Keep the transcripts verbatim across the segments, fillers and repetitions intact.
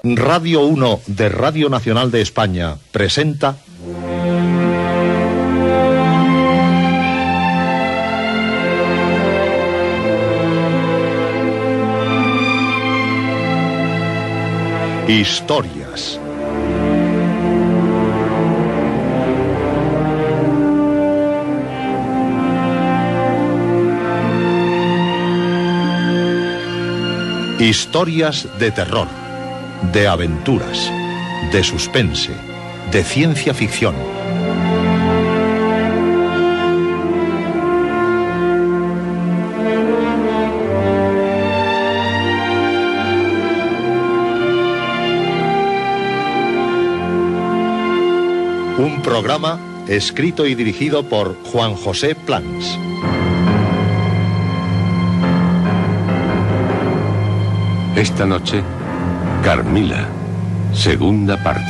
Radio uno de Radio Nacional de España presenta Historias. Historias de terror, de aventuras, de suspense, de ciencia ficción. Un programa escrito y dirigido por Juan José Plans. Esta noche, Carmila, segunda parte.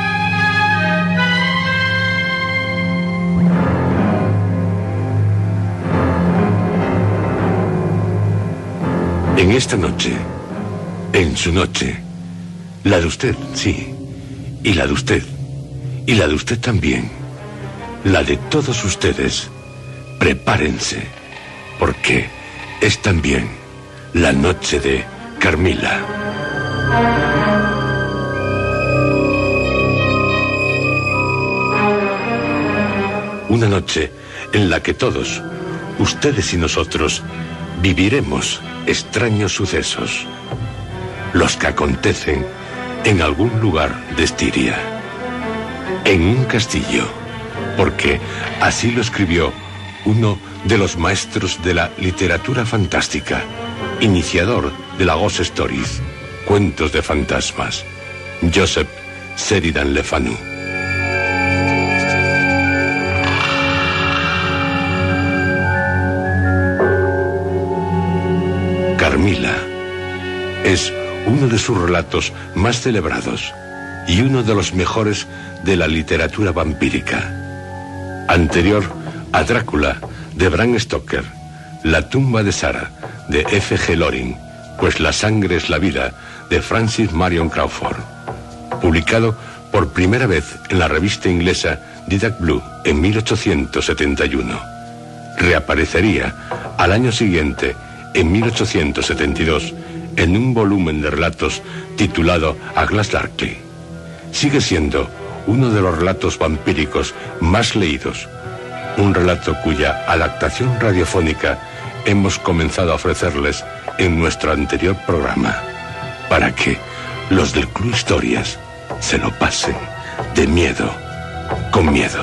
En esta noche, en su noche, la de usted, sí, y la de usted, y la de usted también, la de todos ustedes, prepárense, porque es también la noche de Carmila. Una noche en la que todos, ustedes y nosotros, viviremos extraños sucesos, los que acontecen en algún lugar de Estiria, en un castillo, porque así lo escribió uno de los maestros de la literatura fantástica, iniciador de la Ghost Stories, cuentos de fantasmas, Joseph Sheridan Le Fanu. Carmila es uno de sus relatos más celebrados y uno de los mejores de la literatura vampírica. Anterior a Drácula de Bram Stoker, La tumba de Sara de F G Loring, Pues la sangre es la vida de Francis Marion Crawford, publicado por primera vez en la revista inglesa Didac Blue en mil ochocientos setenta y uno. Reaparecería al año siguiente, en mil ochocientos setenta y dos, en un volumen de relatos titulado A Glass Darkly. Sigue siendo uno de los relatos vampíricos más leídos, un relato cuya adaptación radiofónica hemos comenzado a ofrecerles en nuestro anterior programa, para que los del Club Historias se lo pasen de miedo con miedo.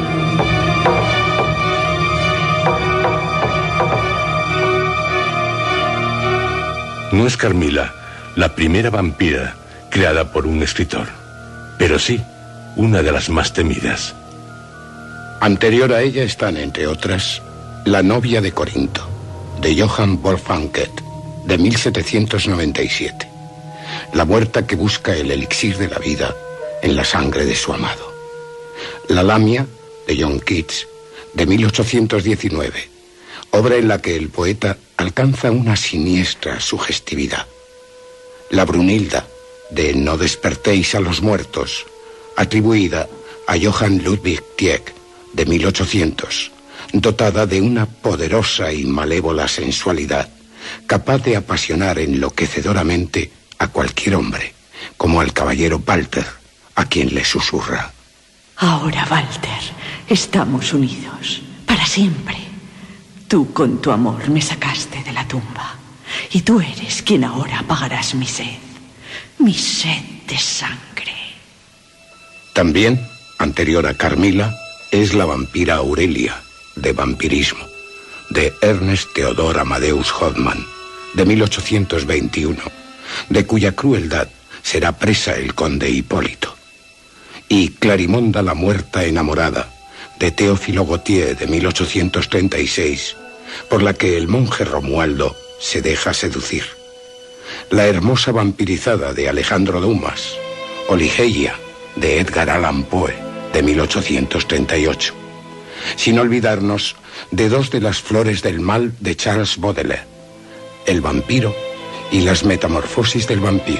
No es Carmila la primera vampira creada por un escritor, pero sí una de las más temidas. Anterior a ella están, entre otras, La novia de Corinto, de Johann Wolfgang Goethe, de mil setecientos noventa y siete. La muerta que busca el elixir de la vida en la sangre de su amado. La lamia, de John Keats, de mil ochocientos diecinueve, obra en la que el poeta alcanza una siniestra sugestividad. La Brunilda, de No despertéis a los muertos, atribuida a Johann Ludwig Tieck, de mil ochocientos, dotada de una poderosa y malévola sensualidad, capaz de apasionar enloquecedoramente a cualquier hombre, como al caballero Walter, a quien le susurra: ahora, Walter, estamos unidos, para siempre. Tú con tu amor me sacaste de la tumba, y tú eres quien ahora apagarás mi sed, mi sed de sangre. También, anterior a Carmila, es la vampira Aurelia, de Vampirismo, de Ernest Theodor Amadeus Hoffmann, de mil ochocientos veintiuno, de cuya crueldad será presa el conde Hipólito. Y Clarimonda la muerta enamorada, de Teófilo Gautier, de mil ochocientos treinta y seis, por la que el monje Romualdo se deja seducir. La hermosa vampirizada, de Alejandro Dumas, o Ligeia, de Edgar Allan Poe, de mil ochocientos treinta y ocho. Sin olvidarnos de dos de las flores del mal de Charles Baudelaire, El vampiro y las metamorfosis del vampiro,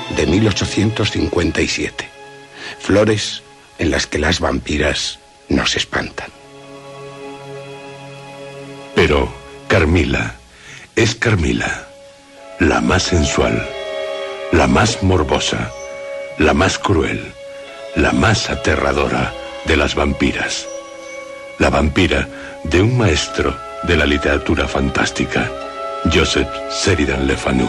de mil ochocientos cincuenta y siete. Flores en las que las vampiras nos espantan. Pero Carmila es Carmila, la más sensual, la más morbosa, la más cruel, la más aterradora de las vampiras. La vampira de un maestro de la literatura fantástica, Joseph Sheridan Le Fanu.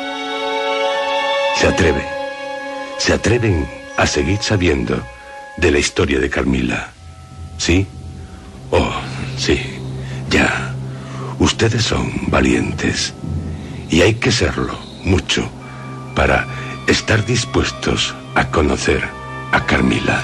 Se atreve, se atreven a seguir sabiendo de la historia de Carmila. ¿Sí? Oh, sí, ya. Ustedes son valientes. Y hay que serlo mucho para estar dispuestos a conocer a Carmila.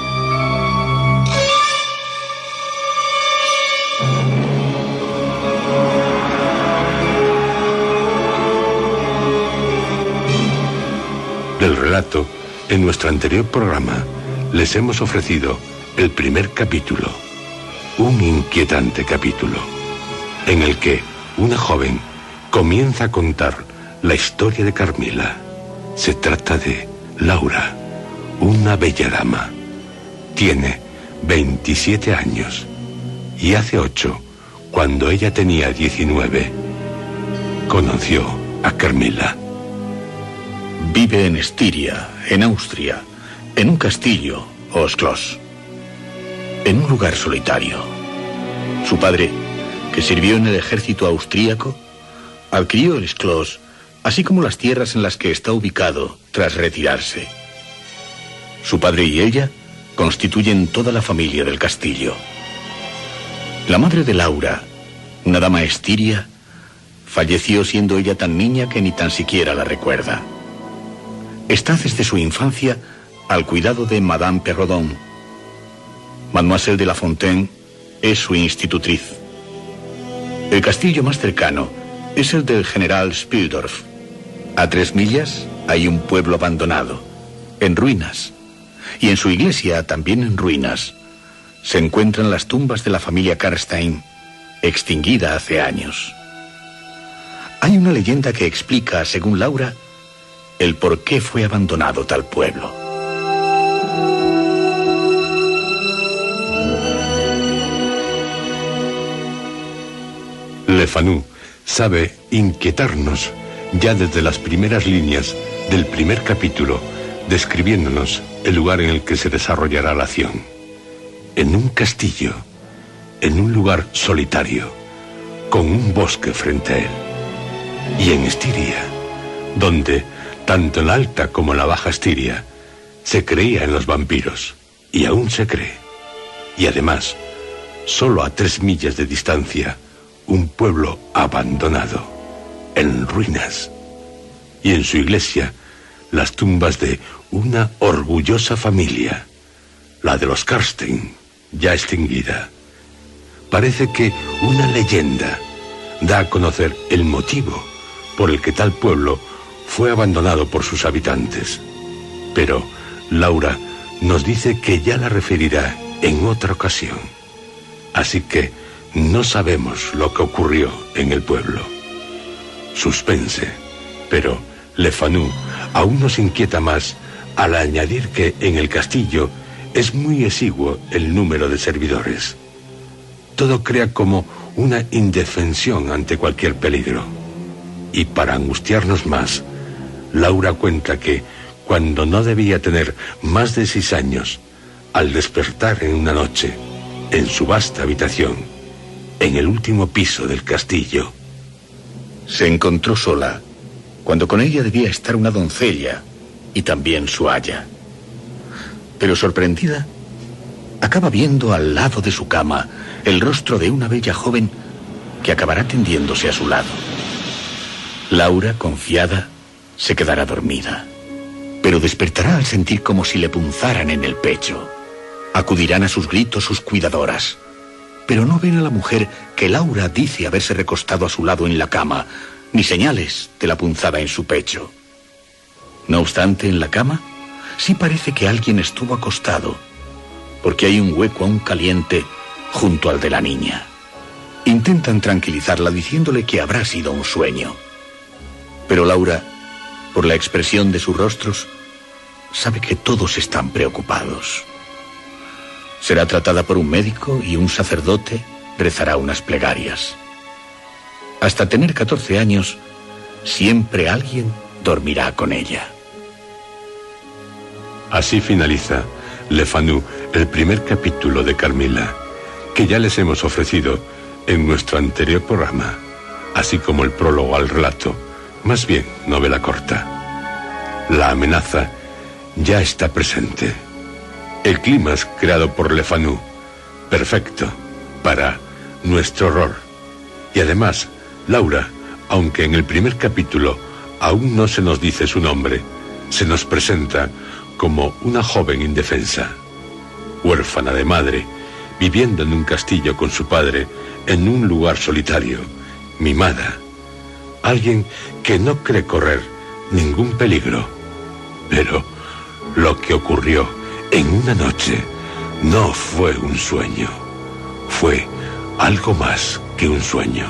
Del relato, en nuestro anterior programa, les hemos ofrecido el primer capítulo, un inquietante capítulo, en el que una joven comienza a contar la historia de Carmila. Se trata de Laura, una bella dama. Tiene veintisiete años y hace ocho, cuando ella tenía diecinueve, conoció a Carmila. Vive en Estiria, en Austria, en un castillo o schloss, en un lugar solitario. Su padre, que sirvió en el ejército austríaco, adquirió el schloss, así como las tierras en las que está ubicado tras retirarse. Su padre y ella constituyen toda la familia del castillo. La madre de Laura, una dama estiria, falleció siendo ella tan niña que ni tan siquiera la recuerda. Está desde su infancia al cuidado de Madame Perrodon. Mademoiselle de la Fontaine es su institutriz. El castillo más cercano es el del general Spildorf. A tres millas hay un pueblo abandonado, en ruinas. Y en su iglesia, también en ruinas, se encuentran las tumbas de la familia Karstein, extinguida hace años. Hay una leyenda que explica, según Laura, el por qué fue abandonado tal pueblo. Le Fanu sabe inquietarnos ya desde las primeras líneas del primer capítulo, describiéndonos el lugar en el que se desarrollará la acción. En un castillo, en un lugar solitario, con un bosque frente a él. Y en Estiria, donde, tanto en la alta como en la baja Estiria, se creía en los vampiros, y aún se cree. Y además, solo a tres millas de distancia, un pueblo abandonado, en ruinas. Y en su iglesia, las tumbas de una orgullosa familia, la de los Karstein, ya extinguida. Parece que una leyenda da a conocer el motivo por el que tal pueblo fue abandonado por sus habitantes. Pero Laura nos dice que ya la referirá en otra ocasión. Así que no sabemos lo que ocurrió en el pueblo. Suspense, pero Le Fanu aún nos inquieta más al añadir que en el castillo es muy exiguo el número de servidores. Todo crea como una indefensión ante cualquier peligro. Y para angustiarnos más, Laura cuenta que, cuando no debía tener más de seis años, al despertar en una noche, en su vasta habitación, en el último piso del castillo, se encontró sola, cuando con ella debía estar una doncella y también su aya. Pero sorprendida, acaba viendo al lado de su cama el rostro de una bella joven que acabará tendiéndose a su lado. Laura, confiada, se quedará dormida, pero despertará al sentir como si le punzaran en el pecho. Acudirán a sus gritos sus cuidadoras, pero no ven a la mujer que Laura dice haberse recostado a su lado en la cama, ni señales de la punzada en su pecho. No obstante, en la cama sí parece que alguien estuvo acostado, porque hay un hueco aún caliente junto al de la niña. Intentan tranquilizarla diciéndole que habrá sido un sueño. Pero Laura Por la expresión de sus rostros, sabe que todos están preocupados. Será tratada por un médico y un sacerdote rezará unas plegarias. Hasta tener catorce años, siempre alguien dormirá con ella. Así finaliza Le Fanu, el primer capítulo de Carmila, que ya les hemos ofrecido en nuestro anterior programa, así como el prólogo al relato, más bien novela corta. La amenaza ya está presente. El clímax creado por Le Fanu, perfecto para nuestro horror. Y además, Laura, aunque en el primer capítulo aún no se nos dice su nombre, se nos presenta como una joven indefensa, huérfana de madre, viviendo en un castillo con su padre en un lugar solitario, mimada. Alguien que no cree correr ningún peligro. Pero lo que ocurrió en una noche no fue un sueño, fue algo más que un sueño.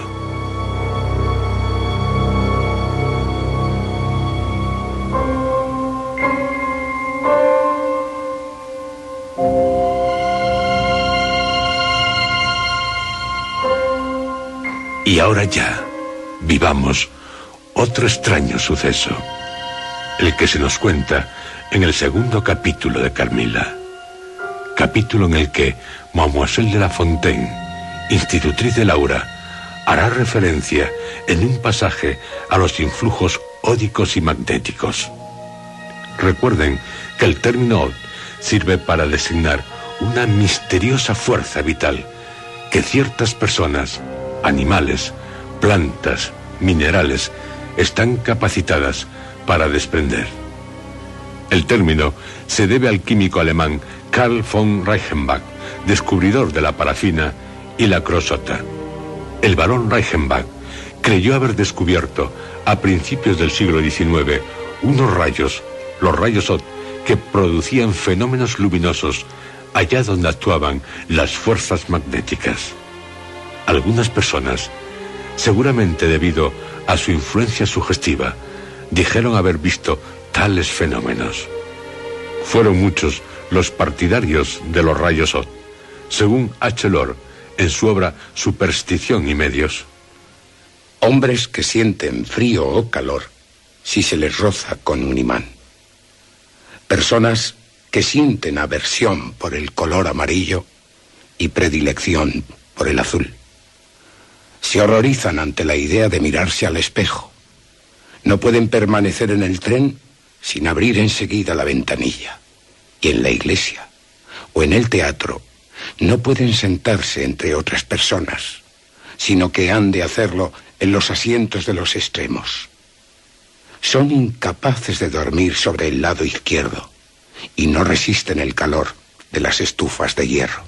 Y ahora ya, vivamos otro extraño suceso, el que se nos cuenta en el segundo capítulo de Carmila. Capítulo en el que Mademoiselle de la Fontaine, institutriz de Laura, hará referencia en un pasaje a los influjos ódicos y magnéticos. Recuerden que el término od sirve para designar una misteriosa fuerza vital que ciertas personas, animales, plantas, minerales, están capacitadas para desprender. El término se debe al químico alemán Karl von Reichenbach, descubridor de la parafina y la creosota. El barón Reichenbach creyó haber descubierto a principios del siglo diecinueve unos rayos, los rayos Ott, que producían fenómenos luminosos allá donde actuaban las fuerzas magnéticas. Algunas personas, seguramente debido a su influencia sugestiva, dijeron haber visto tales fenómenos. Fueron muchos los partidarios de los rayos Ott, según H. Lore en su obra Superstición y Medios. Hombres que sienten frío o calor si se les roza con un imán. Personas que sienten aversión por el color amarillo y predilección por el azul. Se horrorizan ante la idea de mirarse al espejo. No pueden permanecer en el tren sin abrir enseguida la ventanilla. Y en la iglesia o en el teatro no pueden sentarse entre otras personas, sino que han de hacerlo en los asientos de los extremos. Son incapaces de dormir sobre el lado izquierdo y no resisten el calor de las estufas de hierro.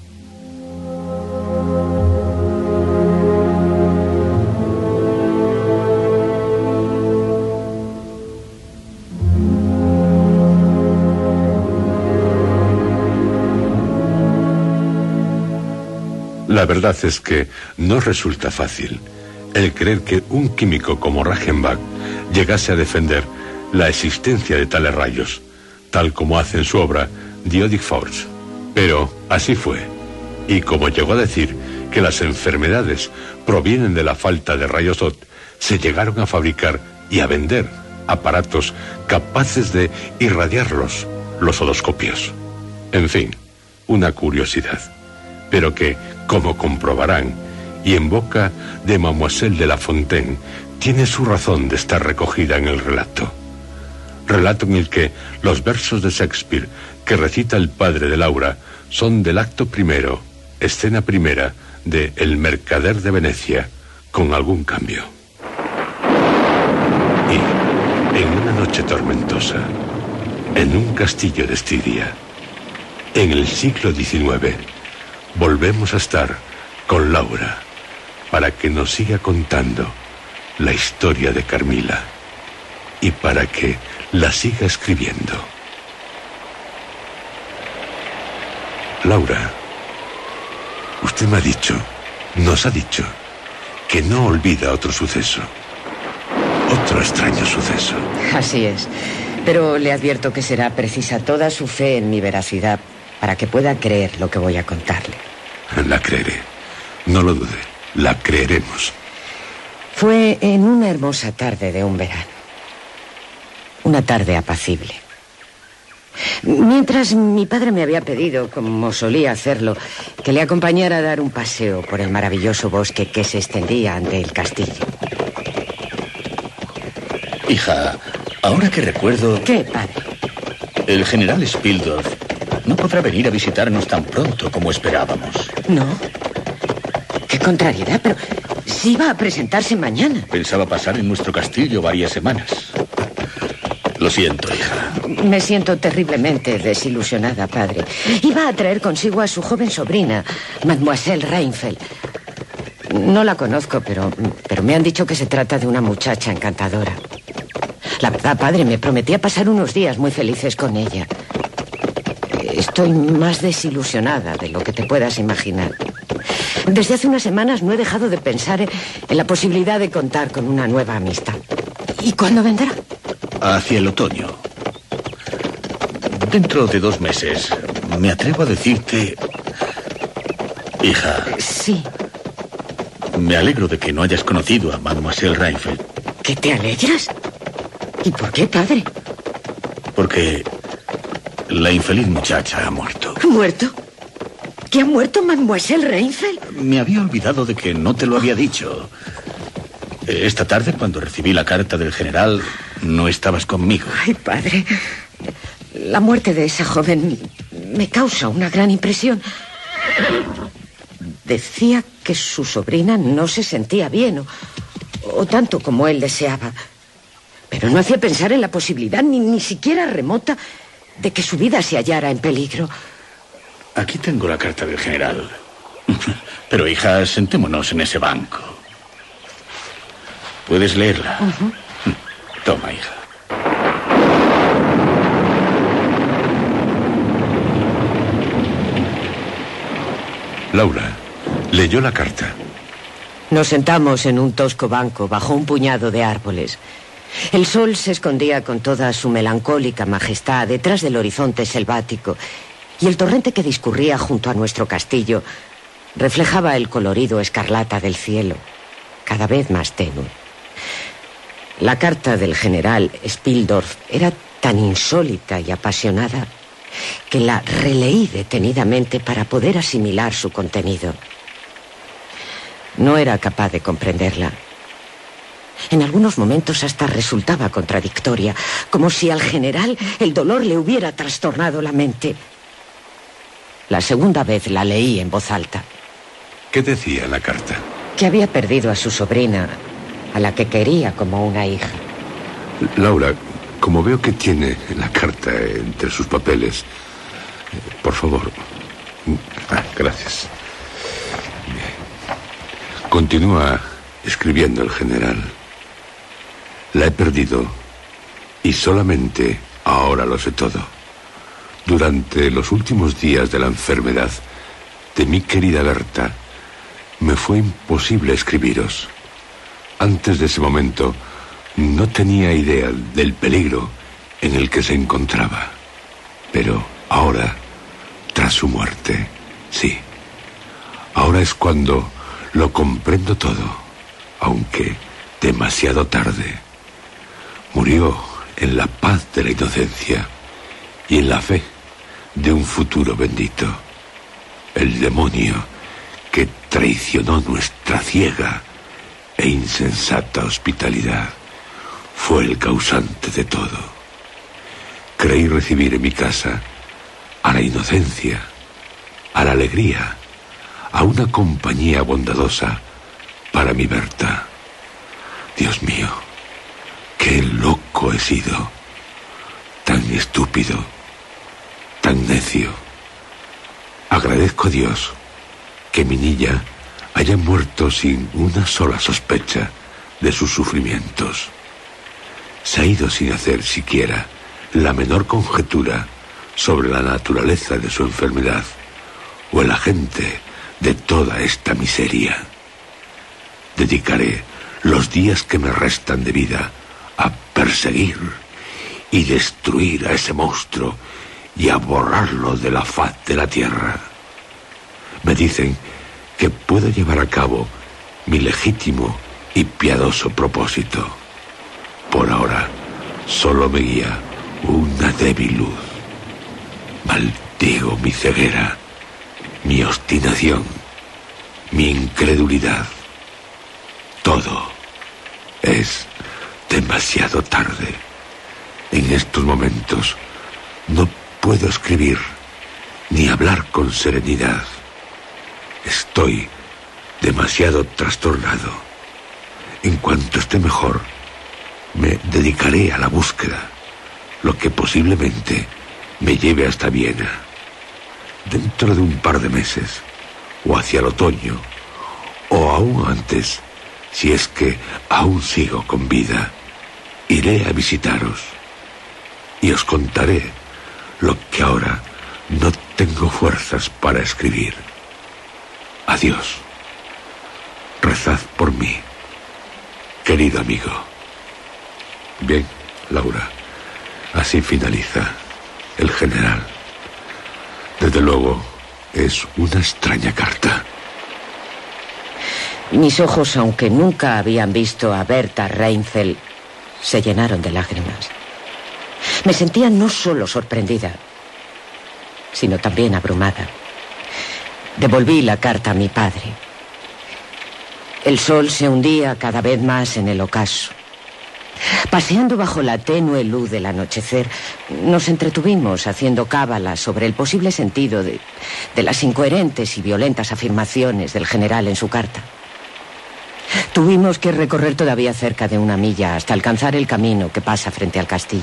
La verdad es que no resulta fácil el creer que un químico como Reichenbach llegase a defender la existencia de tales rayos, tal como hace en su obra The Odic Force. Pero así fue, y como llegó a decir que las enfermedades provienen de la falta de rayos Ott, se llegaron a fabricar y a vender aparatos capaces de irradiarlos, los odoscopios. En fin, una curiosidad, pero que, como comprobarán, y en boca de Mademoiselle de la Fontaine, tiene su razón de estar recogida en el relato. Relato en el que los versos de Shakespeare que recita el padre de Laura son del acto primero, escena primera de El mercader de Venecia, con algún cambio. Y, en una noche tormentosa, en un castillo de Estiria, en el siglo diecinueve, volvemos a estar con Laura para que nos siga contando la historia de Carmila y para que la siga escribiendo. Laura, usted me ha dicho, nos ha dicho, que no olvida otro suceso. Otro extraño suceso. Así es. Pero le advierto que será precisa toda su fe en mi veracidad para que pueda creer lo que voy a contarle. La creeré. No lo dude. La creeremos. Fue en una hermosa tarde de un verano. Una tarde apacible. Mientras mi padre me había pedido, como solía hacerlo, que le acompañara a dar un paseo por el maravilloso bosque que se extendía ante el castillo. Hija, ahora que recuerdo... ¿Qué, padre? El general Spildorf no podrá venir a visitarnos tan pronto como esperábamos. No. Qué contrariedad, pero sí va a presentarse mañana. Pensaba pasar en nuestro castillo varias semanas. Lo siento, hija. Me siento terriblemente desilusionada, padre. Iba a traer consigo a su joven sobrina, Mademoiselle Reinfeld. No la conozco, pero, pero me han dicho que se trata de una muchacha encantadora. La verdad, padre, me prometía pasar unos días muy felices con ella. Estoy más desilusionada de lo que te puedas imaginar. Desde hace unas semanas no he dejado de pensar en, en la posibilidad de contar con una nueva amistad. ¿Y cuándo vendrá? Hacia el otoño. Dentro de dos meses, me atrevo a decirte... Hija... Sí. Me alegro de que no hayas conocido a Mademoiselle Reinfeld. ¿Qué te alegras? ¿Y por qué, padre? Porque la infeliz muchacha ha muerto. ¿Muerto? ¿Que ha muerto Mademoiselle Reinfeld? Me había olvidado de que no te lo había dicho. Esta tarde, cuando recibí la carta del general, no estabas conmigo. Ay, padre. La muerte de esa joven me causa una gran impresión. Decía que su sobrina no se sentía bien, o, o tanto como él deseaba. Pero no hacía pensar en la posibilidad, ni, ni siquiera remota, de que su vida se hallara en peligro. Aquí tengo la carta del general. Pero, hija, sentémonos en ese banco. ¿Puedes leerla? Uh-huh. Toma, hija. Laura leyó la carta. Nos sentamos en un tosco banco bajo un puñado de árboles. El sol se escondía con toda su melancólica majestad detrás del horizonte selvático, y el torrente que discurría junto a nuestro castillo reflejaba el colorido escarlata del cielo, cada vez más tenue. La carta del general Spildorf era tan insólita y apasionada que la releí detenidamente para poder asimilar su contenido. No era capaz de comprenderla. En algunos momentos hasta resultaba contradictoria, como si al general el dolor le hubiera trastornado la mente. La segunda vez la leí en voz alta. ¿Qué decía la carta? Que había perdido a su sobrina, a la que quería como una hija. Laura, como veo que tiene la carta entre sus papeles, por favor. Ah, gracias. Continúa escribiendo el general. La he perdido y solamente ahora lo sé todo. Durante los últimos días de la enfermedad de mi querida Berta, me fue imposible escribiros. Antes de ese momento, no tenía idea del peligro en el que se encontraba. Pero ahora, tras su muerte, sí. Ahora es cuando lo comprendo todo, aunque demasiado tarde. Murió en la paz de la inocencia y en la fe de un futuro bendito. El demonio que traicionó nuestra ciega e insensata hospitalidad fue el causante de todo. Creí recibir en mi casa a la inocencia, a la alegría, a una compañía bondadosa para mi Berta. Dios mío, qué loco he sido, tan estúpido, tan necio. Agradezco a Dios que mi niña haya muerto sin una sola sospecha de sus sufrimientos. Se ha ido sin hacer siquiera la menor conjetura sobre la naturaleza de su enfermedad o el agente de toda esta miseria. Dedicaré los días que me restan de vida a perseguir y destruir a ese monstruo y a borrarlo de la faz de la tierra. Me dicen que puedo llevar a cabo mi legítimo y piadoso propósito. Por ahora, solo me guía una débil luz. Maldigo mi ceguera, mi obstinación, mi incredulidad. Todo es demasiado tarde. En estos momentos no puedo escribir ni hablar con serenidad. Estoy demasiado trastornado. En cuanto esté mejor, me dedicaré a la búsqueda, lo que posiblemente me lleve hasta Viena. Dentro de un par de meses, o hacia el otoño, o aún antes, si es que aún sigo con vida, iré a visitaros y os contaré lo que ahora no tengo fuerzas para escribir. Adiós. Rezad por mí, querido amigo. Bien, Laura, así finaliza el general. Desde luego, es una extraña carta. Mis ojos, aunque nunca habían visto a Berta Reinfeldt, se llenaron de lágrimas. Me sentía no solo sorprendida, sino también abrumada. Devolví la carta a mi padre. El sol se hundía cada vez más en el ocaso. Paseando bajo la tenue luz del anochecer, nos entretuvimos haciendo cábalas sobre el posible sentido de, de las incoherentes y violentas afirmaciones del general en su carta. Tuvimos que recorrer todavía cerca de una milla hasta alcanzar el camino que pasa frente al castillo.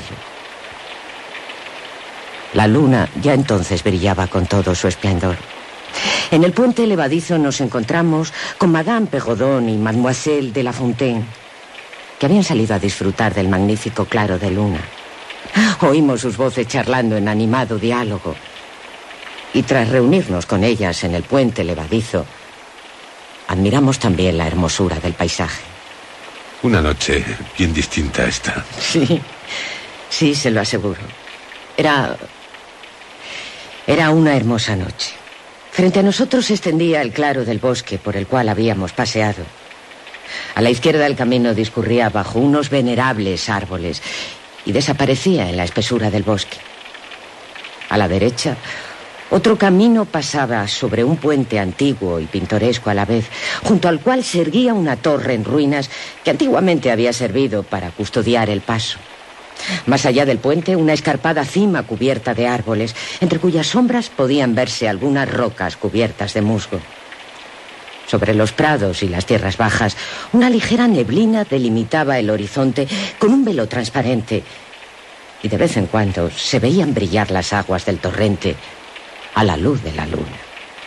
La luna ya entonces brillaba con todo su esplendor. En el puente levadizo nos encontramos con Madame Perrodon y Mademoiselle de la Fontaine, que habían salido a disfrutar del magnífico claro de luna. Oímos sus voces charlando en animado diálogo. Y tras reunirnos con ellas en el puente levadizo, admiramos también la hermosura del paisaje. Una noche bien distinta a esta. Sí, sí, se lo aseguro. Era... Era una hermosa noche. Frente a nosotros se extendía el claro del bosque por el cual habíamos paseado. A la izquierda el camino discurría bajo unos venerables árboles y desaparecía en la espesura del bosque. A la derecha, otro camino pasaba sobre un puente antiguo y pintoresco a la vez, junto al cual se erguía una torre en ruinas que antiguamente había servido para custodiar el paso. Más allá del puente, una escarpada cima cubierta de árboles, entre cuyas sombras podían verse algunas rocas cubiertas de musgo. Sobre los prados y las tierras bajas, una ligera neblina delimitaba el horizonte con un velo transparente, y de vez en cuando se veían brillar las aguas del torrente a la luz de la luna.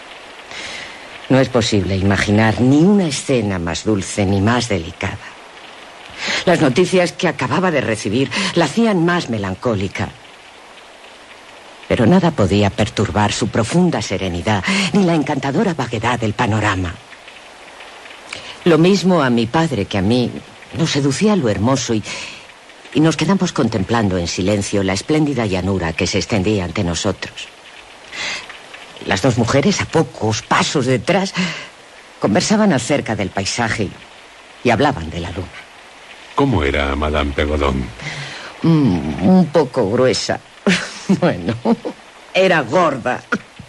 No es posible imaginar ni una escena más dulce ni más delicada. Las noticias que acababa de recibir la hacían más melancólica. Pero nada podía perturbar su profunda serenidad ni la encantadora vaguedad del panorama. Lo mismo a mi padre que a mí nos seducía lo hermoso y, y nos quedamos contemplando en silencio la espléndida llanura que se extendía ante nosotros. Las dos mujeres, a pocos pasos detrás, conversaban acerca del paisaje y hablaban de la luna. ¿Cómo era Madame Perrodon? Mm, un poco gruesa. Bueno, era gorda.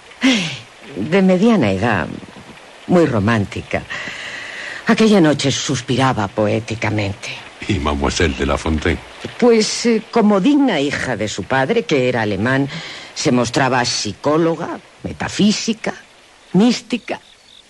De mediana edad, muy romántica. Aquella noche suspiraba poéticamente. ¿Y Mademoiselle de la Fontaine? Pues eh, como digna hija de su padre, que era alemán, se mostraba psicóloga, metafísica, mística.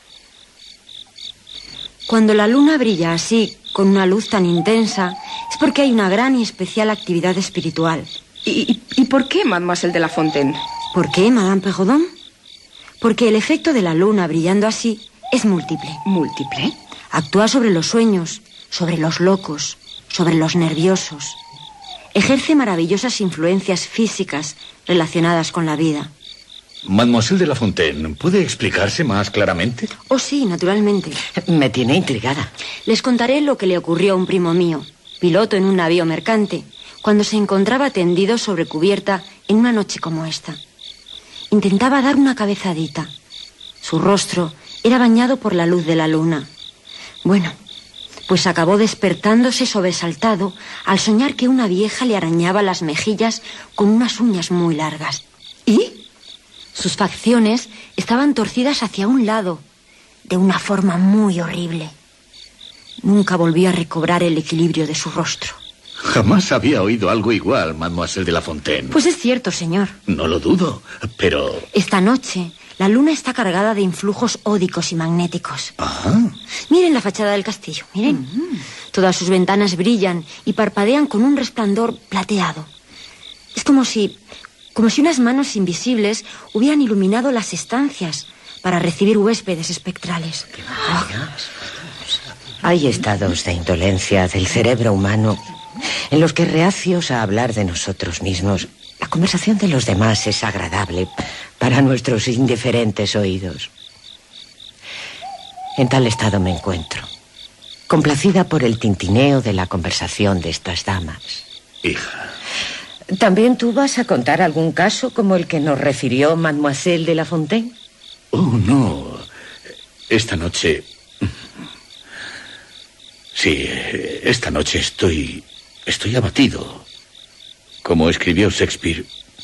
Cuando la luna brilla así, con una luz tan intensa, es porque hay una gran y especial actividad espiritual. ¿Y, y, y por qué, Mademoiselle de la Fontaine? ¿Por qué, Madame Perrodon? Porque el efecto de la luna brillando así es múltiple. ¿Múltiple? Actúa sobre los sueños, sobre los locos, sobre los nerviosos. Ejerce maravillosas influencias físicas relacionadas con la vida. Mademoiselle de la Fontaine, ¿puede explicarse más claramente? Oh, sí, naturalmente. Me tiene intrigada. Les contaré lo que le ocurrió a un primo mío. piloto en un navío mercante, cuando se encontraba tendido sobre cubierta en una noche como esta. Intentaba dar una cabezadita. Su rostro era bañado por la luz de la luna. Bueno, pues acabó despertándose sobresaltado al soñar que una vieja le arañaba las mejillas con unas uñas muy largas. ¿Y? Sus facciones estaban torcidas hacia un lado, de una forma muy horrible. Nunca volvió a recobrar el equilibrio de su rostro. Jamás había oído algo igual, Mademoiselle de la Fontaine. Pues es cierto, señor. No lo dudo, pero... Esta noche, la luna está cargada de influjos ódicos y magnéticos. Ajá. Miren la fachada del castillo, miren. Uh-huh. Todas sus ventanas brillan y parpadean con un resplandor plateado. Es como si... como si unas manos invisibles hubieran iluminado las estancias para recibir huéspedes espectrales. Oh. Hay estados de indolencia del cerebro humano en los que, reacios a hablar de nosotros mismos, la conversación de los demás es agradable para nuestros indiferentes oídos. En tal estado me encuentro, complacida por el tintineo de la conversación de estas damas. Hija. ¿También tú vas a contar algún caso como el que nos refirió Mademoiselle de la Fontaine? Oh, no. Esta noche... Sí, esta noche estoy... estoy abatido. Como escribió Shakespeare.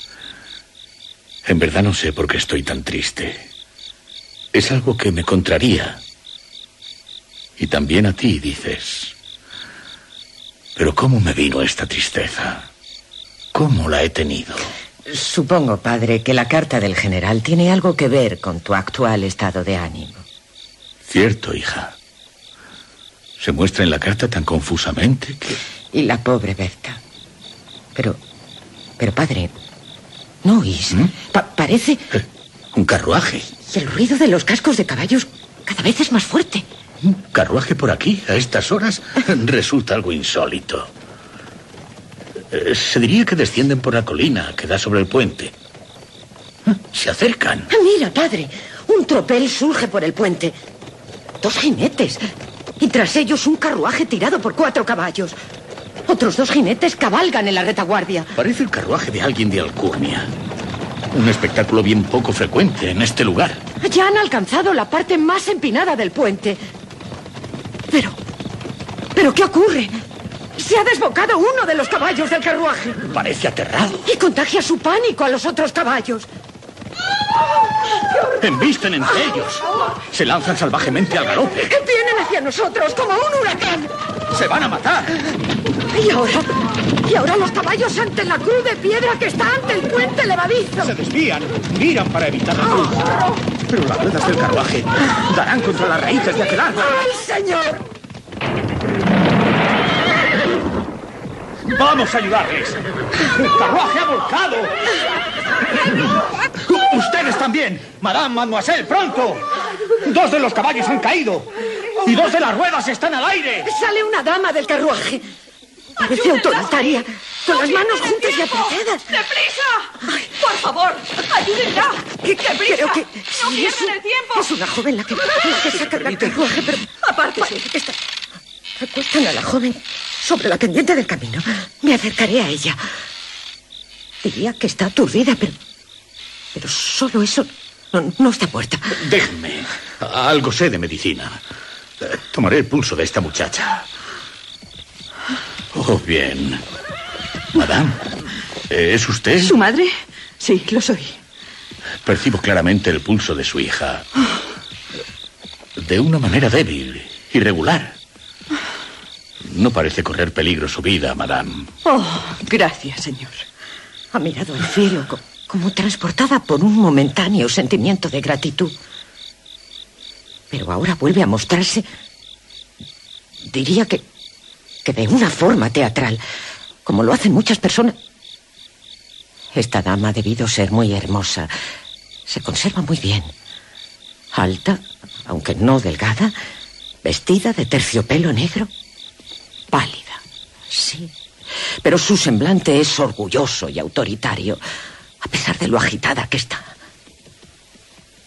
En verdad no sé por qué estoy tan triste. Es algo que me contraría. Y también a ti, dices. Pero ¿cómo me vino esta tristeza? ¿Cómo la he tenido? Supongo, padre, que la carta del general tiene algo que ver con tu actual estado de ánimo. Cierto, hija. Se muestra en la carta tan confusamente que... Y la pobre Berta. Pero... pero, padre, ¿no oís? ¿Mm? Pa- parece... Eh, un carruaje. Y el ruido de los cascos de caballos cada vez es más fuerte. ¿Un carruaje por aquí, a estas horas? Resulta algo insólito. Eh, se diría que descienden por la colina que da sobre el puente. Se acercan. Mira, padre, un tropel surge por el puente. Dos jinetes. Y tras ellos un carruaje tirado por cuatro caballos. Otros dos jinetes cabalgan en la retaguardia. Parece el carruaje de alguien de alcurnia. Un espectáculo bien poco frecuente en este lugar. Ya han alcanzado la parte más empinada del puente. Pero... ¿pero qué ocurre? Se ha desbocado uno de los caballos del carruaje. Parece aterrado. Y contagia su pánico a los otros caballos. Embisten entre ellos. Se lanzan salvajemente al galope. Vienen hacia nosotros como un huracán. ¡Se van a matar! ¿Y ahora? ¿Y ahora los caballos ante la cruz de piedra que está ante el puente levadizo? Se desvían, miran para evitar la cruz. Pero las ruedas del carruaje darán contra las raíces de aquel árbol. ¡Ay, señor! ¡Vamos a ayudarles! ¡El carruaje ha volcado! ¡Ustedes también! ¡Madame, mademoiselle, pronto! ¡Dos de los caballos han caído! ¡Y dos de las ruedas están al aire! Sale una dama del carruaje. Parece autoritaria, con las manos juntas y apretadas. ¡Deprisa! ¡Por favor, ayúdenla! ¿Qué, qué, ¡Deprisa! pero que, ¡No sí, pierdan es un- el tiempo! Es una joven la que, la que saca del carruaje, pero... ¡Apártese! Está, acuestan a la joven sobre la pendiente del camino. Me acercaré a ella. Diría que está aturdida, pero... pero solo eso... No, no está muerta. Déjenme. Algo sé de medicina. Eh, Tomaré el pulso de esta muchacha. Oh, bien. Madame, ¿es usted? ¿Su madre? Sí, lo soy. Percibo claramente el pulso de su hija. De una manera débil, irregular. No parece correr peligro su vida, madame. Oh, gracias, señor. Ha mirado al cielo co- como transportada por un momentáneo sentimiento de gratitud. Pero ahora vuelve a mostrarse, diría que, que de una forma teatral, como lo hacen muchas personas. Esta dama ha debido ser muy hermosa. Se conserva muy bien. Alta, aunque no delgada, vestida de terciopelo negro, pálida, sí. Pero su semblante es orgulloso y autoritario, a pesar de lo agitada que está.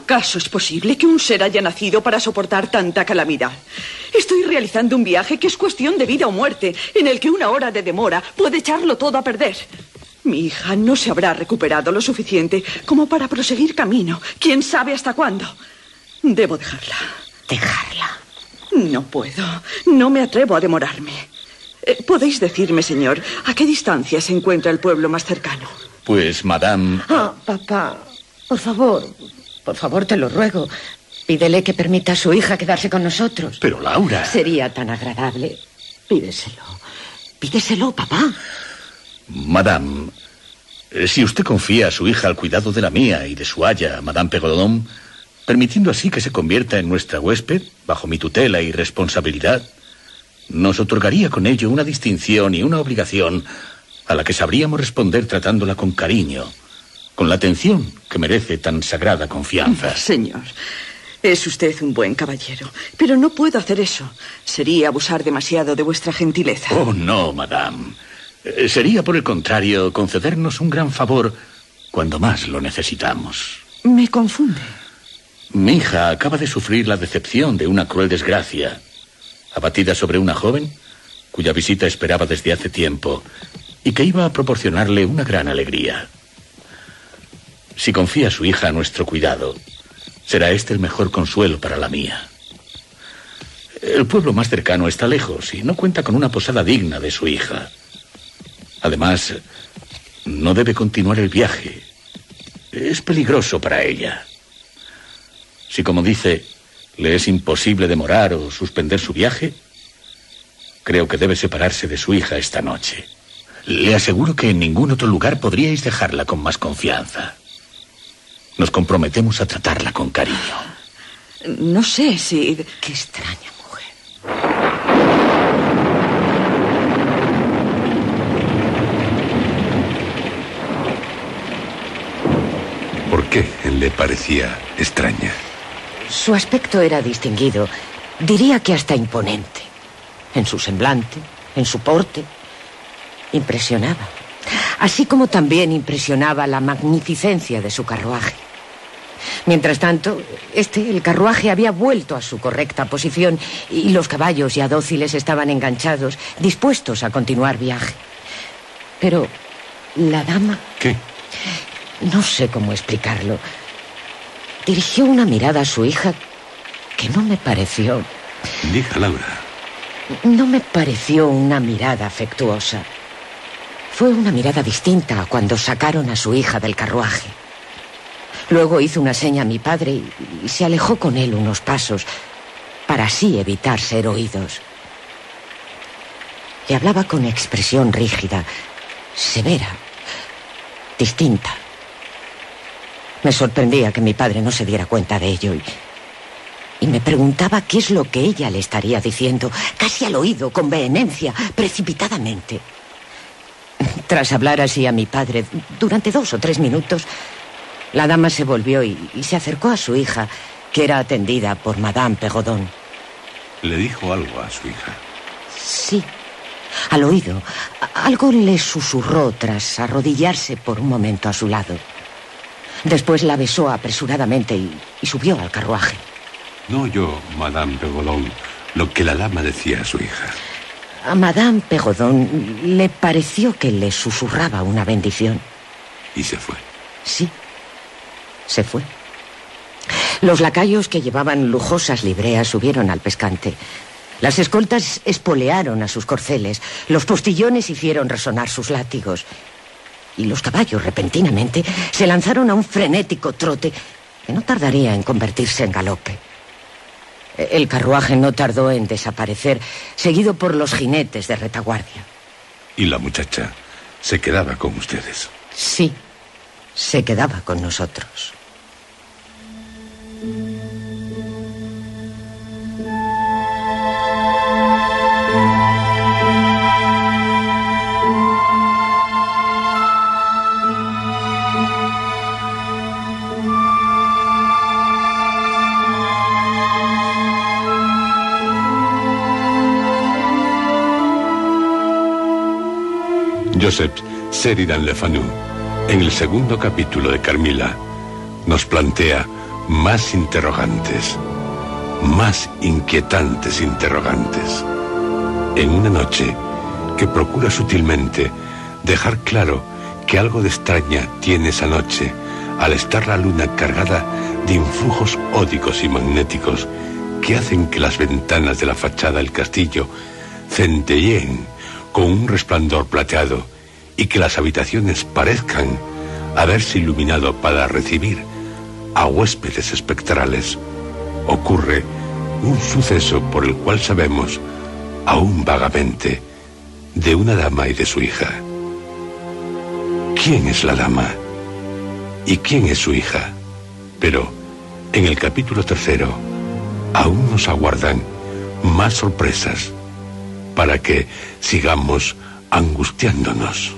¿Acaso es posible que un ser haya nacido para soportar tanta calamidad? Estoy realizando un viaje que es cuestión de vida o muerte, en el que una hora de demora puede echarlo todo a perder. Mi hija no se habrá recuperado lo suficiente como para proseguir camino. ¿Quién sabe hasta cuándo? Debo dejarla. ¿Dejarla? No puedo. No me atrevo a demorarme. Eh, ¿Podéis decirme, señor, a qué distancia se encuentra el pueblo más cercano? Pues, madame... Ah, papá, por favor, por favor, te lo ruego. Pídele que permita a su hija quedarse con nosotros. Pero, Laura... Sería tan agradable. Pídeselo. Pídeselo, papá. Madame, si usted confía a su hija al cuidado de la mía y de su aya, Madame Perrodon, permitiendo así que se convierta en nuestra huésped, bajo mi tutela y responsabilidad, nos otorgaría con ello una distinción y una obligación a la que sabríamos responder tratándola con cariño, con la atención que merece tan sagrada confianza. Señor, es usted un buen caballero, pero no puedo hacer eso. Sería abusar demasiado de vuestra gentileza. Oh, no, madame. Eh, sería, por el contrario, concedernos un gran favor cuando más lo necesitamos. Me confunde. Mi hija acaba de sufrir la decepción de una cruel desgracia, abatida sobre una joven cuya visita esperaba desde hace tiempo y que iba a proporcionarle una gran alegría. Si confía a su hija a nuestro cuidado, será este el mejor consuelo para la mía. El pueblo más cercano está lejos y no cuenta con una posada digna de su hija. Además, no debe continuar el viaje. Es peligroso para ella. Si, como dice, le es imposible demorar o suspender su viaje, creo que debe separarse de su hija esta noche. Le aseguro que en ningún otro lugar podríais dejarla con más confianza. Nos comprometemos a tratarla con cariño. No sé si... Qué extraña mujer. ¿Por qué le parecía extraña? Su aspecto era distinguido, diría que hasta imponente. En su semblante, en su porte, impresionaba. Así como también impresionaba la magnificencia de su carruaje. Mientras tanto, este, el carruaje había vuelto a su correcta posición y los caballos ya dóciles estaban enganchados, dispuestos a continuar viaje. Pero la dama... ¿Qué? No sé cómo explicarlo. Dirigió una mirada a su hija que no me pareció... Diga, Laura. No me pareció una mirada afectuosa. Fue una mirada distinta a cuando sacaron a su hija del carruaje. Luego hizo una seña a mi padre y, y se alejó con él unos pasos para así evitar ser oídos. Y hablaba con expresión rígida, severa, distinta. Me sorprendía que mi padre no se diera cuenta de ello y, y me preguntaba qué es lo que ella le estaría diciendo, casi al oído, con vehemencia, precipitadamente. Tras hablar así a mi padre durante dos o tres minutos, la dama se volvió y, y se acercó a su hija, que era atendida por Madame Perrodon. ¿Le dijo algo a su hija? Sí, al oído. Algo le susurró tras arrodillarse por un momento a su lado. Después la besó apresuradamente y, y subió al carruaje. No oyó Madame Perrodon lo que la dama decía a su hija. A Madame Perrodon le pareció que le susurraba una bendición. ¿Y se fue? Sí, se fue. Los lacayos que llevaban lujosas libreas subieron al pescante. Las escoltas espolearon a sus corceles. Los postillones hicieron resonar sus látigos. Y los caballos, repentinamente, se lanzaron a un frenético trote que no tardaría en convertirse en galope. El carruaje no tardó en desaparecer, seguido por los jinetes de retaguardia. ¿Y la muchacha se quedaba con ustedes? Sí, se quedaba con nosotros. Joseph Sheridan Le Fanu, en el segundo capítulo de Carmila, nos plantea más interrogantes, más inquietantes interrogantes. En una noche que procura sutilmente dejar claro que algo de extraña tiene esa noche, al estar la luna cargada de influjos ódicos y magnéticos que hacen que las ventanas de la fachada del castillo centelleen con un resplandor plateado y que las habitaciones parezcan haberse iluminado para recibir a huéspedes espectrales, ocurre un suceso por el cual sabemos, aún vagamente, de una dama y de su hija. ¿Quién es la dama? ¿Y quién es su hija? Pero en el capítulo tercero aún nos aguardan más sorpresas para que sigamos angustiándonos.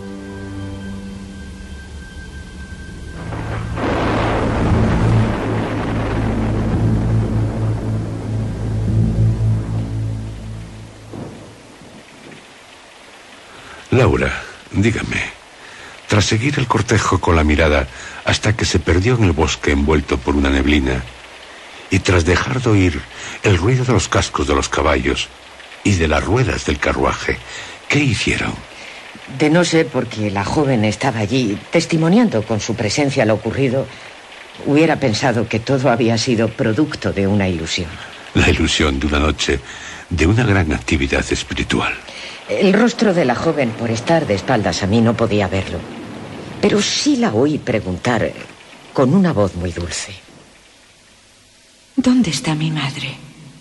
Laura, dígame, tras seguir el cortejo con la mirada hasta que se perdió en el bosque envuelto por una neblina, y tras dejar de oír el ruido de los cascos de los caballos y de las ruedas del carruaje, ¿qué hicieron? De no ser porque la joven estaba allí, testimoniando con su presencia lo ocurrido, hubiera pensado que todo había sido producto de una ilusión. La ilusión de una noche, de una gran actividad espiritual. El rostro de la joven, por estar de espaldas a mí, no podía verlo. Pero sí la oí preguntar con una voz muy dulce. ¿Dónde está mi madre?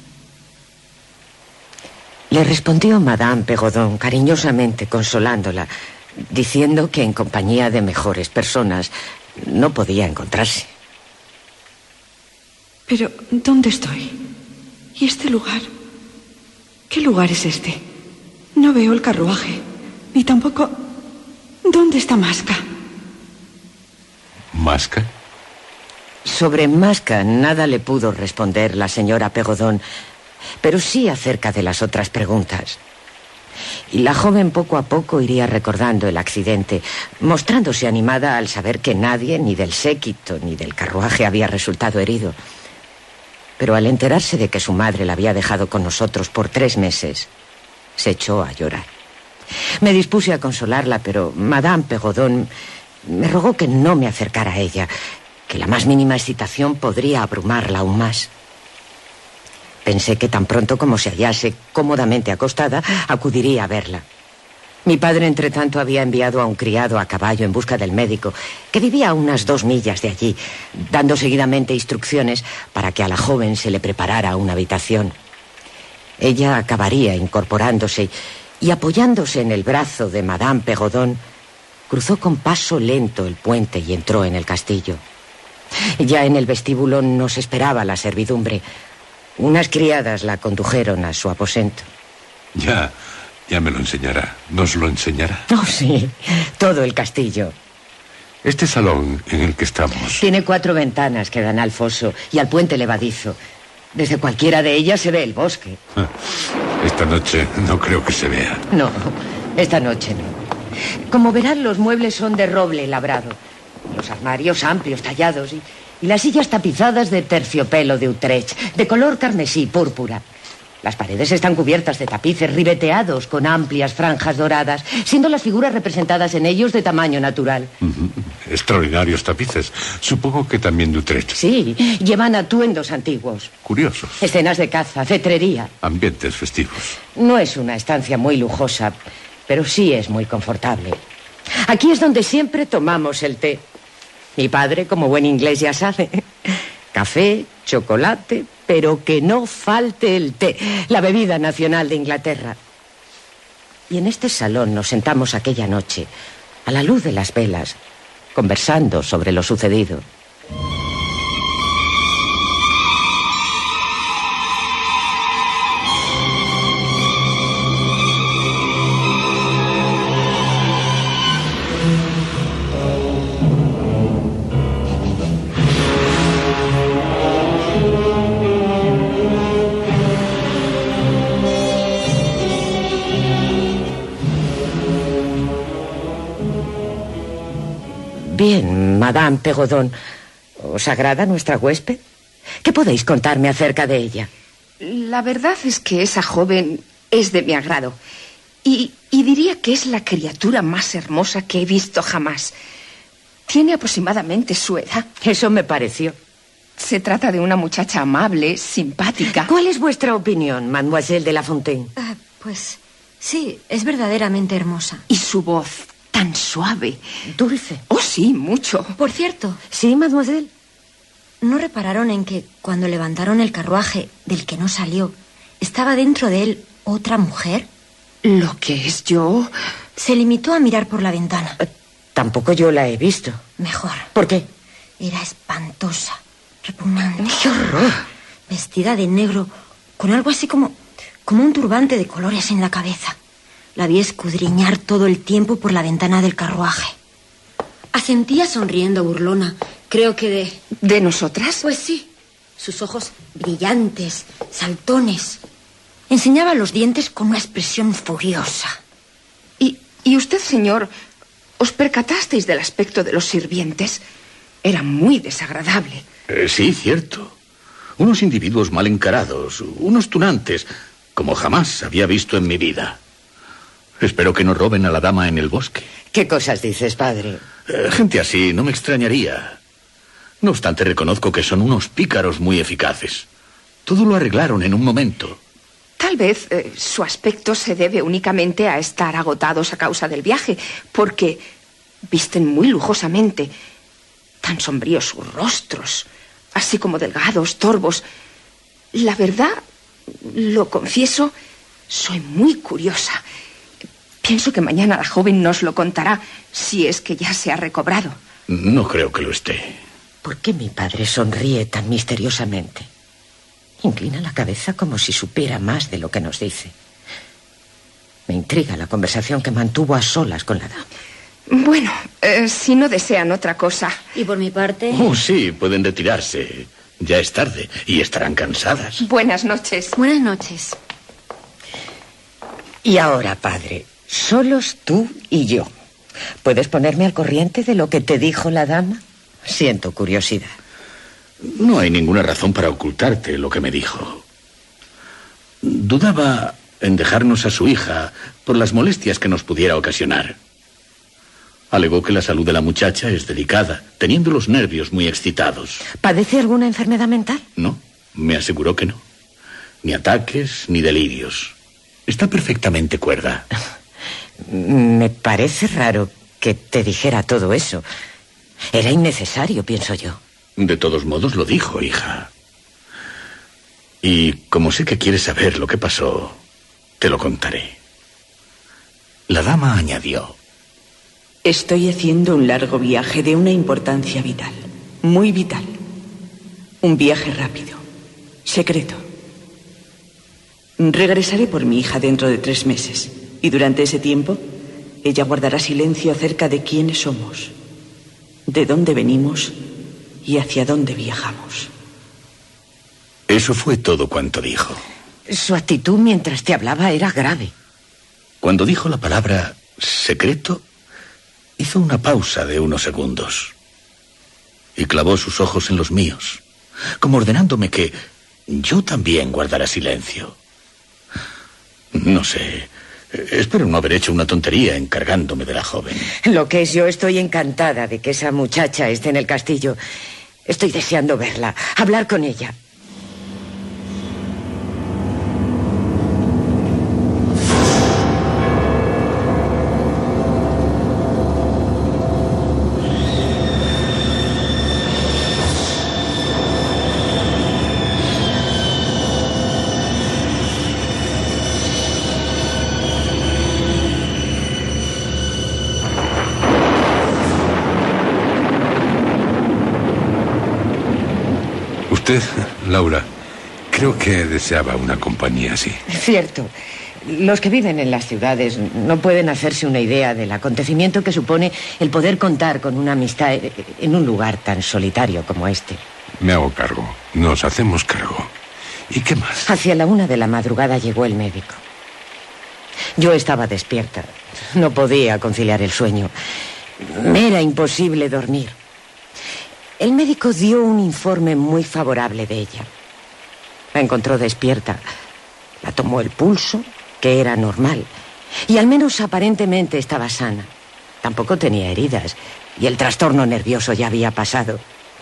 Le respondió Madame Perrodon, cariñosamente consolándola, diciendo que en compañía de mejores personas no podía encontrarse. Pero, ¿dónde estoy? ¿Y este lugar? ¿Qué lugar es este? No veo el carruaje, ni tampoco... ¿Dónde está Masca? ¿Masca? Sobre Masca nada le pudo responder la señora Perrodon, pero sí acerca de las otras preguntas. Y la joven poco a poco iría recordando el accidente, mostrándose animada al saber que nadie, ni del séquito, ni del carruaje, había resultado herido. Pero al enterarse de que su madre la había dejado con nosotros por tres meses, se echó a llorar. Me dispuse a consolarla, pero Madame Perrodon me rogó que no me acercara a ella, que la más mínima excitación podría abrumarla aún más. Pensé que tan pronto como se hallase cómodamente acostada, acudiría a verla. Mi padre, entre tanto, había enviado a un criado a caballo en busca del médico, que vivía a unas dos millas de allí, dando seguidamente instrucciones para que a la joven se le preparara una habitación. Ella acabaría incorporándose y, apoyándose en el brazo de Madame Perrodon, cruzó con paso lento el puente y entró en el castillo. Ya en el vestíbulo nos esperaba la servidumbre. Unas criadas la condujeron a su aposento. Ya, ya me lo enseñará. ¿Nos lo enseñará? Oh, sí, todo el castillo. Este salón en el que estamos... Tiene cuatro ventanas que dan al foso y al puente levadizo. Desde cualquiera de ellas se ve el bosque. Esta noche no creo que se vea. No, esta noche no. Como verán, los muebles son de roble labrado. Los armarios amplios, tallados y, y las sillas tapizadas de terciopelo de Utrecht, de color carmesí púrpura. Las paredes están cubiertas de tapices ribeteados con amplias franjas doradas, siendo las figuras representadas en ellos de tamaño natural. Uh-huh. Extraordinarios tapices. Supongo que también de Utrecht. Sí, llevan atuendos antiguos. Curiosos. Escenas de caza, cetrería. Ambientes festivos. No es una estancia muy lujosa, pero sí es muy confortable. Aquí es donde siempre tomamos el té. Mi padre, como buen inglés, ya sabe. Café, chocolate, pero que no falte el té, la bebida nacional de Inglaterra. Y en este salón nos sentamos aquella noche, a la luz de las velas, conversando sobre lo sucedido. Bien, Madame Perrodon, ¿Os agrada nuestra huésped? ¿Qué podéis contarme acerca de ella? La verdad es que esa joven es de mi agrado. Y, y diría que es la criatura más hermosa que he visto jamás. Tiene aproximadamente su edad. Eso me pareció. Se trata de una muchacha amable, simpática. ¿Cuál es vuestra opinión, Mademoiselle de La Fontaine? Uh, pues sí, es verdaderamente hermosa. Y su voz tan suave. Dulce. Oh, sí, mucho. Por cierto. Sí, Mademoiselle. ¿No repararon en que cuando levantaron el carruaje del que no salió, estaba dentro de él otra mujer? Lo que es yo... Se limitó a mirar por la ventana. Eh, tampoco yo la he visto. Mejor. ¿Por qué? Era espantosa, repugnante. ¡Qué horror! Vestida de negro, con algo así como, como un turbante de colores en la cabeza. La vi escudriñar todo el tiempo por la ventana del carruaje. Asentía sonriendo, burlona. Creo que de... ¿De nosotras? Pues sí. Sus ojos brillantes, saltones. Enseñaba los dientes con una expresión furiosa. ¿Y, y usted, señor, os percatasteis del aspecto de los sirvientes? Era muy desagradable. Eh, sí, cierto. Unos individuos mal encarados, unos tunantes, como jamás había visto en mi vida. Espero que no roben a la dama en el bosque. ¿Qué cosas dices, padre? Eh, gente así no me extrañaría. No obstante, reconozco que son unos pícaros muy eficaces. Todo lo arreglaron en un momento. Tal vez eh, su aspecto se debe únicamente a estar agotados a causa del viaje, porque visten muy lujosamente. Tan sombríos sus rostros, así como delgados, torvos. La verdad, lo confieso, soy muy curiosa. Pienso que mañana la joven nos lo contará, si es que ya se ha recobrado. No creo que lo esté. ¿Por qué mi padre sonríe tan misteriosamente? Inclina la cabeza como si supiera más de lo que nos dice. Me intriga la conversación que mantuvo a solas con la dama. Bueno, eh, si no desean otra cosa. Y por mi parte... Oh, sí, pueden retirarse. Ya es tarde y estarán cansadas. Buenas noches. Buenas noches. Y ahora, padre, solos tú y yo. ¿Puedes ponerme al corriente de lo que te dijo la dama? Siento curiosidad. No hay ninguna razón para ocultarte lo que me dijo. Dudaba en dejarnos a su hija por las molestias que nos pudiera ocasionar. Alegó que la salud de la muchacha es delicada, teniendo los nervios muy excitados. ¿Padece alguna enfermedad mental? No, me aseguró que no. Ni ataques, ni delirios. Está perfectamente cuerda. Me parece raro que te dijera todo eso. Era innecesario, pienso yo. De todos modos lo dijo, hija. Y como sé que quieres saber lo que pasó, te lo contaré. La dama añadió: Estoy haciendo un largo viaje de una importancia vital, muy vital. Un viaje rápido, secreto. Regresaré por mi hija dentro de tres meses y durante ese tiempo ella guardará silencio acerca de quiénes somos, de dónde venimos y hacia dónde viajamos. Eso fue todo cuanto dijo. Su actitud mientras te hablaba era grave. Cuando dijo la palabra secreto, hizo una pausa de unos segundos y clavó sus ojos en los míos, como ordenándome que yo también guardara silencio. No sé, espero no haber hecho una tontería encargándome de la joven. Lo que es, yo estoy encantada de que esa muchacha esté en el castillo. Estoy deseando verla, hablar con ella. Usted, Laura, creo que deseaba una compañía así. Cierto. Los que viven en las ciudades no pueden hacerse una idea del acontecimiento que supone el poder contar con una amistad en un lugar tan solitario como este. Me hago cargo. Nos hacemos cargo. ¿Y qué más? Hacia la una de la madrugada llegó el médico. Yo estaba despierta. No podía conciliar el sueño. Me era imposible dormir. El médico dio un informe muy favorable de ella. La encontró despierta. La tomó el pulso, que era normal, y al menos aparentemente estaba sana. Tampoco tenía heridas, y el trastorno nervioso ya había pasado.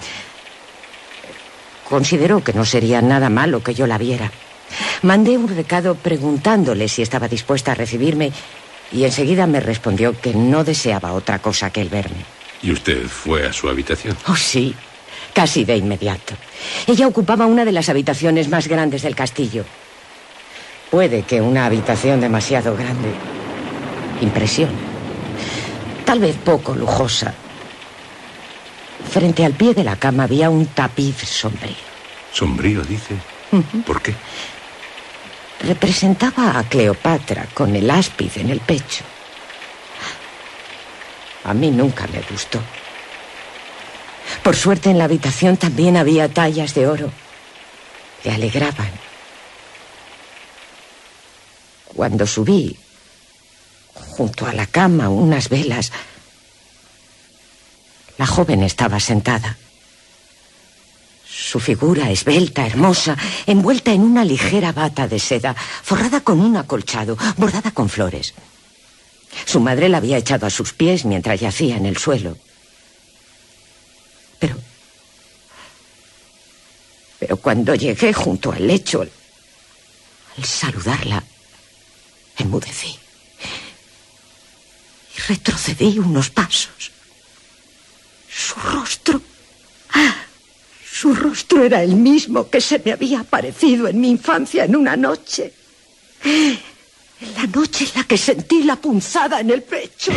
Consideró que no sería nada malo que yo la viera. Mandé un recado preguntándole si estaba dispuesta a recibirme, y enseguida me respondió que no deseaba otra cosa que el verme. ¿Y usted fue a su habitación? Oh, sí, casi de inmediato. Ella ocupaba una de las habitaciones más grandes del castillo. Puede que una habitación demasiado grande impresione. Tal vez poco lujosa. Frente al pie de la cama había un tapiz sombrío. ¿Sombrío, dice? Uh-huh. ¿Por qué? Representaba a Cleopatra con el áspid en el pecho. A mí nunca me gustó. Por suerte en la habitación también había tallas de oro. Le alegraban. Cuando subí, junto a la cama, unas velas, la joven estaba sentada. Su figura esbelta, hermosa, envuelta en una ligera bata de seda, forrada con un acolchado, bordada con flores. Su madre la había echado a sus pies mientras yacía en el suelo. Pero... Pero cuando llegué junto al lecho, al, al saludarla, enmudecí. Y retrocedí unos pasos. Su rostro... Su rostro era el mismo que se me había aparecido en mi infancia en una noche. En la noche en la que sentí la punzada en el pecho.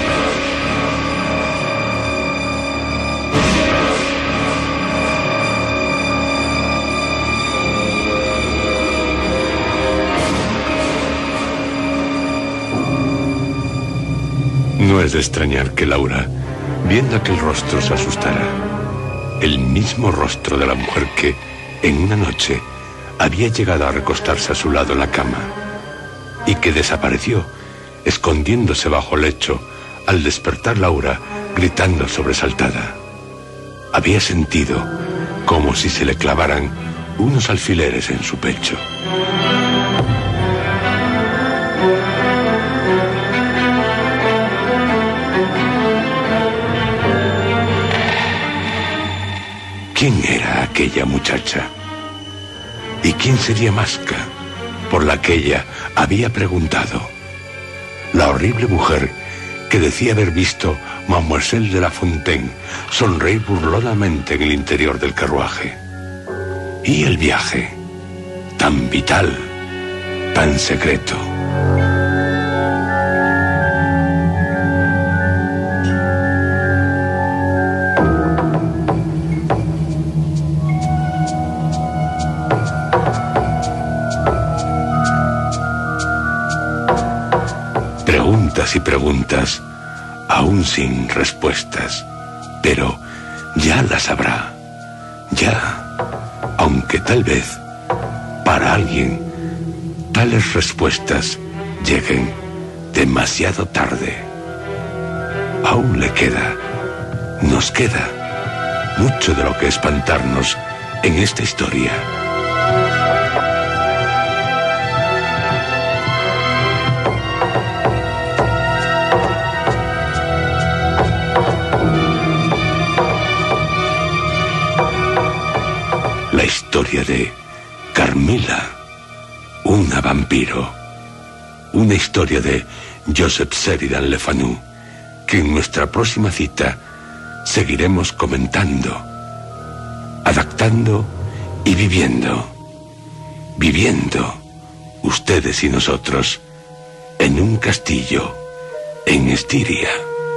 No es de extrañar que Laura, viendo aquel rostro, se asustara. El mismo rostro de la mujer que, en una noche, había llegado a recostarse a su lado en la cama y que desapareció, escondiéndose bajo el lecho, al despertar Laura, gritando sobresaltada. Había sentido como si se le clavaran unos alfileres en su pecho. ¿Quién era aquella muchacha? ¿Y quién sería Masca, por la que ella había preguntado? La horrible mujer que decía haber visto Mademoiselle de la Fontaine sonreír burlonamente en el interior del carruaje. Y el viaje, tan vital, tan secreto. Preguntas y preguntas, aún sin respuestas, pero ya las habrá, ya, aunque tal vez, para alguien, tales respuestas lleguen demasiado tarde. Aún le queda, nos queda, mucho de lo que espantarnos en esta historia. La historia de Carmila, una vampiro. Una historia de Joseph Sheridan Le Fanu, que en nuestra próxima cita seguiremos comentando, adaptando y viviendo. Viviendo, ustedes y nosotros, en un castillo en Estiria.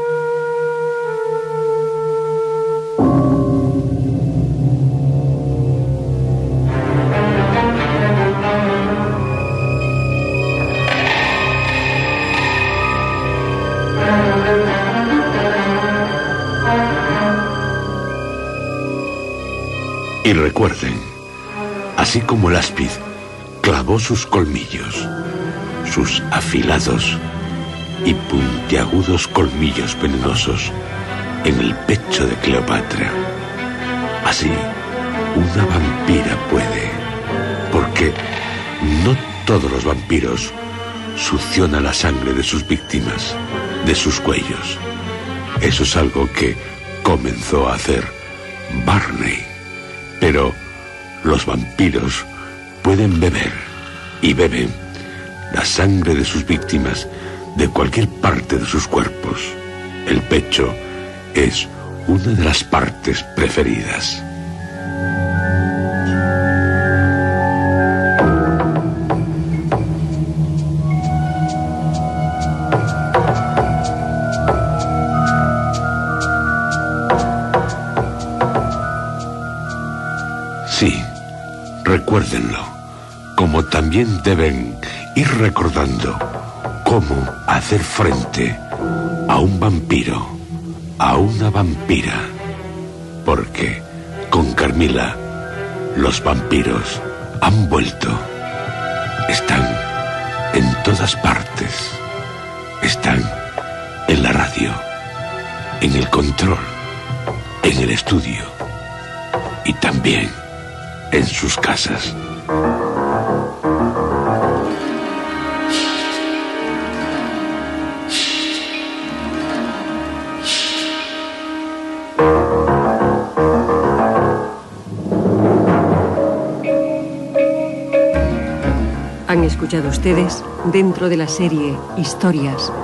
Y recuerden, así como el áspid clavó sus colmillos, sus afilados y puntiagudos colmillos venenosos en el pecho de Cleopatra, Así, una vampira puede, porque no todos los vampiros succionan la sangre de sus víctimas, de sus cuellos. Eso es algo que comenzó a hacer Barney. Pero los vampiros pueden beber, y beben, la sangre de sus víctimas de cualquier parte de sus cuerpos. El pecho es una de las partes preferidas. Sí, recuérdenlo, como también deben ir recordando cómo hacer frente a un vampiro, a una vampira, porque con Carmila los vampiros han vuelto, están en todas partes, están en la radio, en el control, en el estudio y también en sus casas. Han escuchado ustedes dentro de la serie Historias.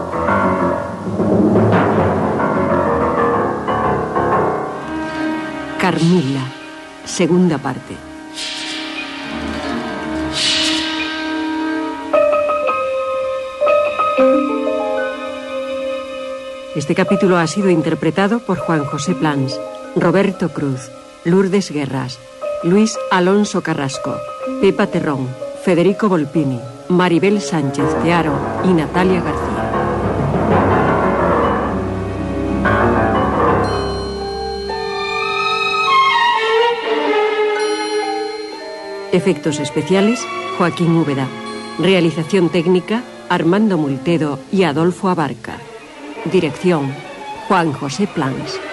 Carmila, segunda parte. Este capítulo ha sido interpretado por Juan José Plans, Roberto Cruz, Lourdes Guerras, Luis Alonso Carrasco, Pepa Terrón, Federico Volpini, Maribel Sánchez de Haro y Natalia García. Efectos especiales, Joaquín Úbeda. Realización técnica, Armando Multedo y Adolfo Abarca. Dirección, Juan José Plans.